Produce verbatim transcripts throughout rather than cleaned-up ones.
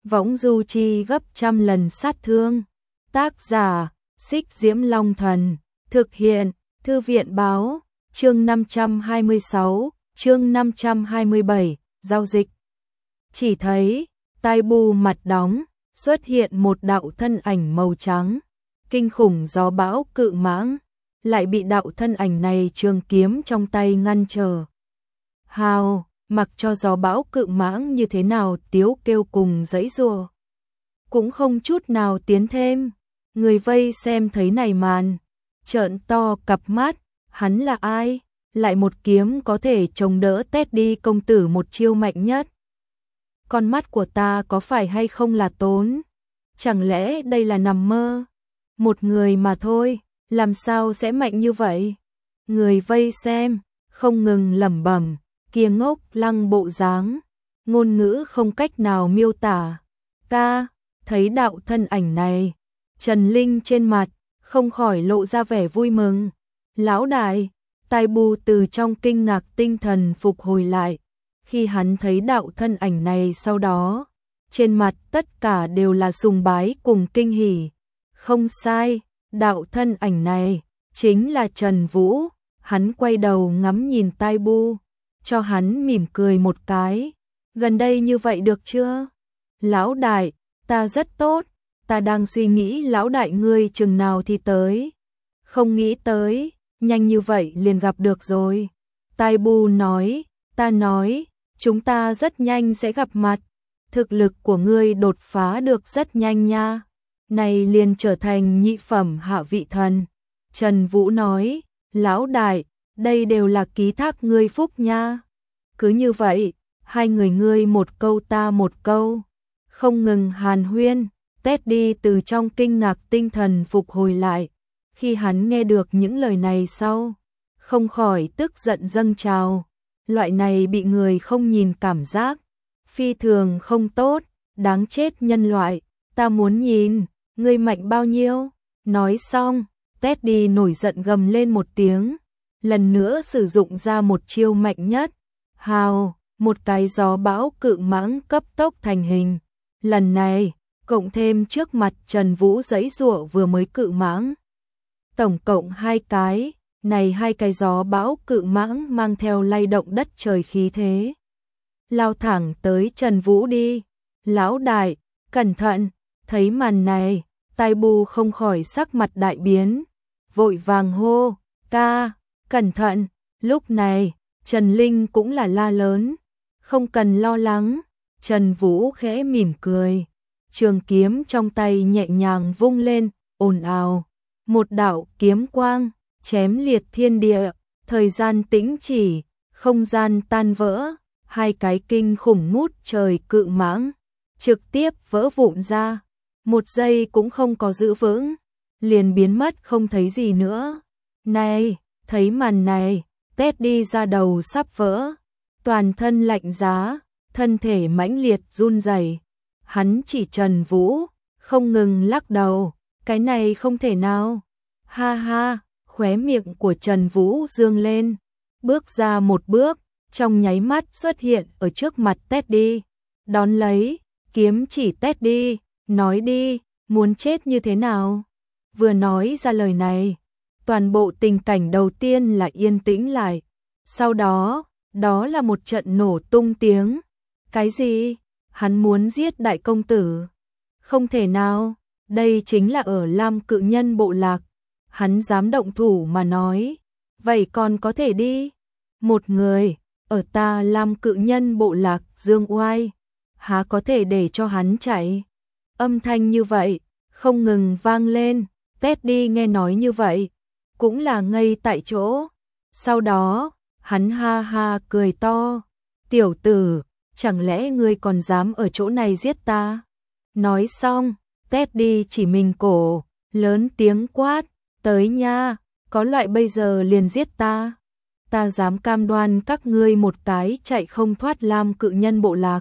võng du chi gấp trăm lần sát thương. Tác giả, Xích Diễm Long Thần, thực hiện, Thư viện Báo, chương năm trăm hai mươi sáu, chương năm trăm hai mươi bảy, giao dịch. Chỉ thấy, tai bu mặt đóng, xuất hiện một đạo thân ảnh màu trắng, kinh khủng gió bão cự mãng, lại bị đạo thân ảnh này trường kiếm trong tay ngăn trở. Hào, mặc cho gió bão cự mãng như thế nào tiếu kêu cùng giãy giụa, cũng không chút nào tiến thêm. Người vây xem thấy này màn, trợn to cặp mắt, hắn là ai? Lại một kiếm có thể chống đỡ Teddy công tử một chiêu mạnh nhất. Con mắt của ta có phải hay không là tốn? Chẳng lẽ đây là nằm mơ? Một người mà thôi, làm sao sẽ mạnh như vậy? Người vây xem, không ngừng lẩm bẩm, kia ngốc lăng bộ dáng, ngôn ngữ không cách nào miêu tả. Ta, thấy đạo thân ảnh này, Trần Linh trên mặt, không khỏi lộ ra vẻ vui mừng. Lão đại, tai bu từ trong kinh ngạc tinh thần phục hồi lại. Khi hắn thấy đạo thân ảnh này sau đó, trên mặt tất cả đều là sùng bái cùng kinh hỉ. Không sai, đạo thân ảnh này, chính là Trần Vũ. Hắn quay đầu ngắm nhìn tai bu, cho hắn mỉm cười một cái. Gần đây như vậy được chưa? Lão đại, ta rất tốt, ta đang suy nghĩ lão đại ngươi chừng nào thì tới. Không nghĩ tới, nhanh như vậy liền gặp được rồi. Tai bu nói, ta nói, chúng ta rất nhanh sẽ gặp mặt. Thực lực của ngươi đột phá được rất nhanh nha. Này liền trở thành nhị phẩm hạ vị thần. Trần Vũ nói, lão đại, đây đều là ký thác ngươi phúc nha. Cứ như vậy, hai người ngươi một câu ta một câu, không ngừng hàn huyên. Teddy từ trong kinh ngạc tinh thần phục hồi lại. Khi hắn nghe được những lời này sau, không khỏi tức giận dâng trào. Loại này bị người không nhìn cảm giác, phi thường không tốt, đáng chết nhân loại, ta muốn nhìn, ngươi mạnh bao nhiêu. Nói xong, Teddy nổi giận gầm lên một tiếng, lần nữa sử dụng ra một chiêu mạnh nhất. Hào, một cái gió bão cự mãng cấp tốc thành hình. Lần này, cộng thêm trước mặt Trần Vũ giãy giụa vừa mới cự mãng. Tổng cộng hai cái, này hai cái gió bão cự mãng mang theo lay động đất trời khí thế. Lao thẳng tới Trần Vũ đi. Lão đại, cẩn thận, thấy màn này, tai bu không khỏi sắc mặt đại biến. Vội vàng hô, ca, cẩn thận. Lúc này, Trần Linh cũng là la lớn. Không cần lo lắng. Trần Vũ khẽ mỉm cười. Trường kiếm trong tay nhẹ nhàng vung lên, ồn ào. Một đạo kiếm quang, chém liệt thiên địa, thời gian tĩnh chỉ, không gian tan vỡ, hai cái kinh khủng ngút trời cự mãng, trực tiếp vỡ vụn ra, một giây cũng không có giữ vững, liền biến mất không thấy gì nữa. Này, thấy màn này, Teddy ra đầu sắp vỡ, toàn thân lạnh giá, thân thể mãnh liệt run rẩy. Hắn chỉ Trần Vũ, không ngừng lắc đầu, cái này không thể nào. Ha ha, khóe miệng của Trần Vũ dương lên, bước ra một bước, trong nháy mắt xuất hiện ở trước mặt Teddy. Đón lấy, kiếm chỉ Teddy, nói đi, muốn chết như thế nào? Vừa nói ra lời này, toàn bộ tình cảnh đầu tiên là yên tĩnh lại. Sau đó, đó là một trận nổ tung tiếng. Cái gì? Hắn muốn giết đại công tử? Không thể nào, đây chính là ở Lam Cự Nhân bộ lạc. Hắn dám động thủ mà nói, vậy còn có thể đi. Một người, ở ta Lam Cự Nhân bộ lạc dương oai, há có thể để cho hắn chạy. Âm thanh như vậy, không ngừng vang lên. Teddy nghe nói như vậy, cũng là ngây tại chỗ. Sau đó, hắn ha ha cười to. Tiểu tử, chẳng lẽ ngươi còn dám ở chỗ này giết ta? Nói xong, Teddy chỉ mình cổ, lớn tiếng quát, tới nha, có loại bây giờ liền giết ta. Ta dám cam đoan các ngươi một cái chạy không thoát Lam Cự Nhân bộ lạc.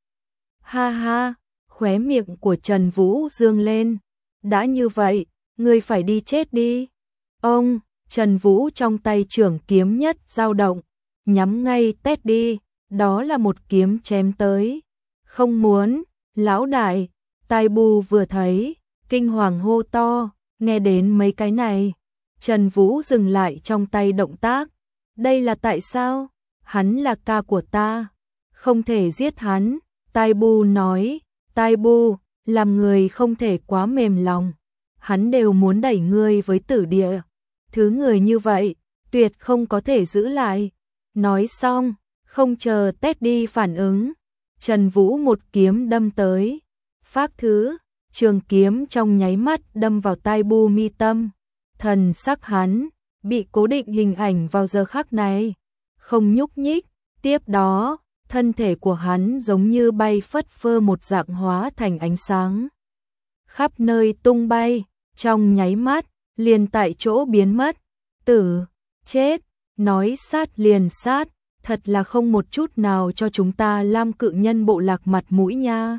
Ha ha, khóe miệng của Trần Vũ dương lên. Đã như vậy, ngươi phải đi chết đi. Ông, Trần Vũ trong tay trưởng kiếm nhất dao động, nhắm ngay Teddy, đó là một kiếm chém tới. Không muốn, Lão đại, Tai Bu vừa thấy, kinh hoàng hô to, nghe đến mấy cái này. Trần Vũ dừng lại trong tay động tác. Đây là tại sao? Hắn là ca của ta. Không thể giết hắn. Tai Bu nói, Tai Bu, làm người không thể quá mềm lòng. Hắn đều muốn đẩy ngươi với tử địa. Thứ người như vậy, tuyệt không có thể giữ lại. Nói xong, không chờ Teddy phản ứng. Trần Vũ một kiếm đâm tới. Phác thứ, trường kiếm trong nháy mắt đâm vào Tai Bu mi tâm. Thần sắc hắn, bị cố định hình ảnh vào giờ khắc này. Không nhúc nhích, tiếp đó, thân thể của hắn giống như bay phất phơ một dạng hóa thành ánh sáng. Khắp nơi tung bay, trong nháy mắt, liền tại chỗ biến mất. Tử, chết, nói sát liền sát, thật là không một chút nào cho chúng ta Lam Cự Nhân bộ lạc mặt mũi nha.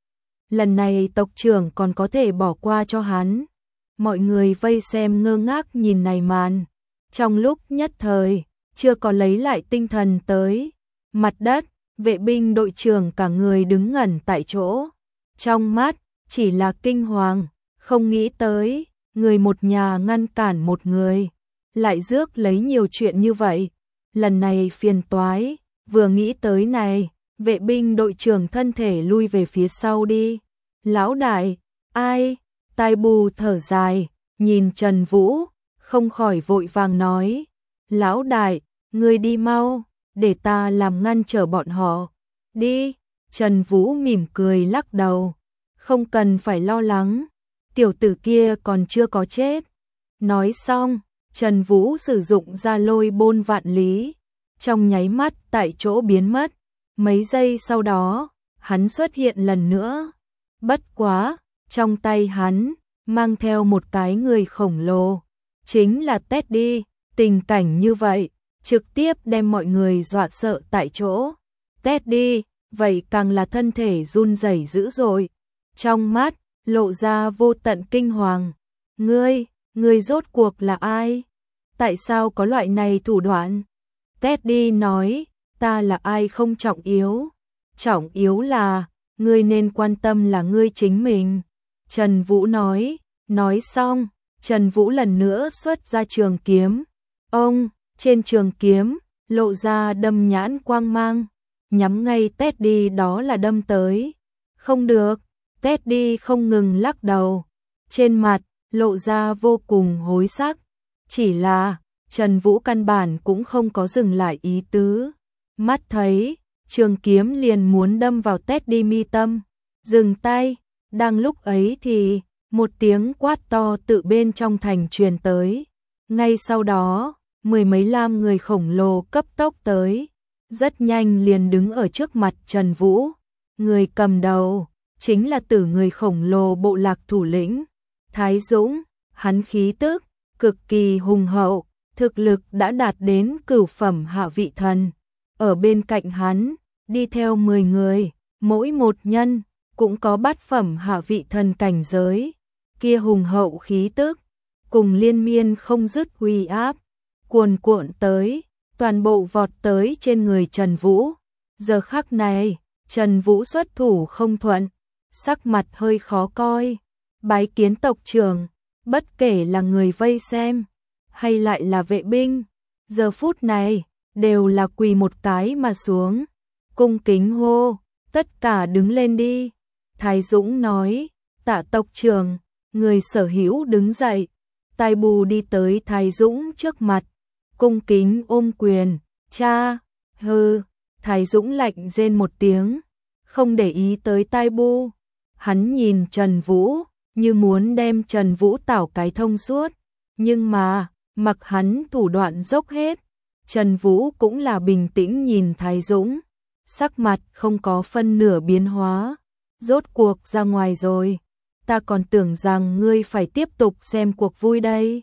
Lần này tộc trưởng còn có thể bỏ qua cho hắn. Mọi người vây xem ngơ ngác nhìn này màn. Trong lúc nhất thời, chưa có lấy lại tinh thần tới. Mặt đất, vệ binh đội trưởng cả người đứng ngẩn tại chỗ. Trong mắt, chỉ là kinh hoàng, không nghĩ tới, người một nhà ngăn cản một người. Lại rước lấy nhiều chuyện như vậy. Lần này phiền toái, vừa nghĩ tới này, vệ binh đội trưởng thân thể lui về phía sau đi. Lão đại, ai? Tai Bu thở dài, nhìn Trần Vũ, không khỏi vội vàng nói. Lão đại, ngươi đi mau, để ta làm ngăn trở bọn họ. Đi, Trần Vũ mỉm cười lắc đầu. Không cần phải lo lắng, tiểu tử kia còn chưa có chết. Nói xong, Trần Vũ sử dụng ra lôi bôn vạn lý. Trong nháy mắt tại chỗ biến mất. Mấy giây sau đó, hắn xuất hiện lần nữa. Bất quá, trong tay hắn, mang theo một cái người khổng lồ. Chính là Teddy, tình cảnh như vậy, trực tiếp đem mọi người dọa sợ tại chỗ. Teddy, vậy càng là thân thể run rẩy dữ dội. Trong mắt, lộ ra vô tận kinh hoàng. Ngươi, ngươi rốt cuộc là ai? Tại sao có loại này thủ đoạn? Teddy nói, ta là ai không trọng yếu. Trọng yếu là, ngươi nên quan tâm là ngươi chính mình. Trần Vũ nói, nói xong, Trần Vũ lần nữa xuất ra trường kiếm. Ông, trên trường kiếm, lộ ra đâm nhãn quang mang, nhắm ngay Teddy đó là đâm tới. Không được, Teddy không ngừng lắc đầu. Trên mặt, lộ ra vô cùng hối sắc. Chỉ là, Trần Vũ căn bản cũng không có dừng lại ý tứ. Mắt thấy, trường kiếm liền muốn đâm vào Teddy mi tâm. Dừng tay, đang lúc ấy thì, một tiếng quát to tự bên trong thành truyền tới. Ngay sau đó, mười mấy lam người khổng lồ cấp tốc tới. Rất nhanh liền đứng ở trước mặt Trần Vũ. Người cầm đầu, chính là tử người khổng lồ bộ lạc thủ lĩnh. Thái Dũng, hắn khí tức, cực kỳ hùng hậu, thực lực đã đạt đến cửu phẩm hạ vị thần. Ở bên cạnh hắn, đi theo mười người, mỗi một nhân, cũng có bát phẩm hạ vị thần cảnh giới. Kia hùng hậu khí tức, cùng liên miên không dứt uy áp, cuồn cuộn tới, toàn bộ vọt tới trên người Trần Vũ. Giờ khắc này, Trần Vũ xuất thủ không thuận, sắc mặt hơi khó coi. Bái kiến tộc trưởng, bất kể là người vây xem, hay lại là vệ binh, giờ phút này, đều là quỳ một cái mà xuống. Cung kính hô, tất cả đứng lên đi. Thái Dũng nói, tạ tộc trưởng, người sở hữu đứng dậy. Tai Bu đi tới Thái Dũng trước mặt, cung kính ôm quyền, cha, hừ. Thái Dũng lạnh rên một tiếng, không để ý tới Tai Bu. Hắn nhìn Trần Vũ, như muốn đem Trần Vũ tảo cái thông suốt. Nhưng mà, mặc hắn thủ đoạn dốc hết, Trần Vũ cũng là bình tĩnh nhìn Thái Dũng. Sắc mặt không có phân nửa biến hóa. Rốt cuộc ra ngoài rồi, ta còn tưởng rằng ngươi phải tiếp tục xem cuộc vui đây.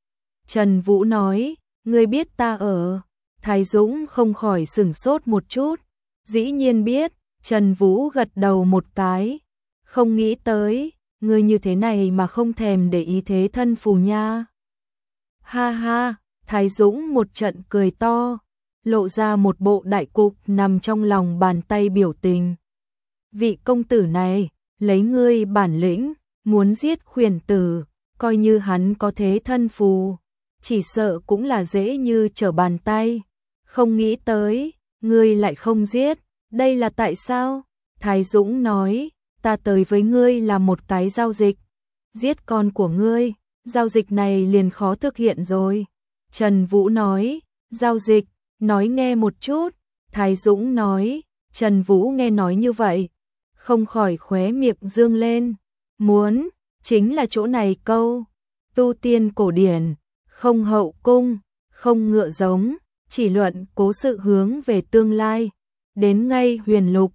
Trần Vũ nói, ngươi biết ta ở. Thái Dũng không khỏi sửng sốt một chút. Dĩ nhiên biết, Trần Vũ gật đầu một cái. Không nghĩ tới, ngươi như thế này mà không thèm để ý thế thân phù nha. Ha ha, Thái Dũng một trận cười to, lộ ra một bộ đại cục nằm trong lòng bàn tay biểu tình. vị công tử này, lấy ngươi bản lĩnh, muốn giết khuyển tử, coi như hắn có thế thân phù, chỉ sợ cũng là dễ như trở bàn tay. Không nghĩ tới, ngươi lại không giết, đây là tại sao? Thái Dũng nói, ta tới với ngươi là một cái giao dịch, giết con của ngươi, giao dịch này liền khó thực hiện rồi. Trần Vũ nói, giao dịch, nói nghe một chút. Thái Dũng nói, Trần Vũ nghe nói như vậy, không khỏi khóe miệng dương lên, muốn, chính là chỗ này câu, tu tiên cổ điển, không hậu cung, không ngựa giống, chỉ luận cố sự hướng về tương lai, đến ngay huyền lục,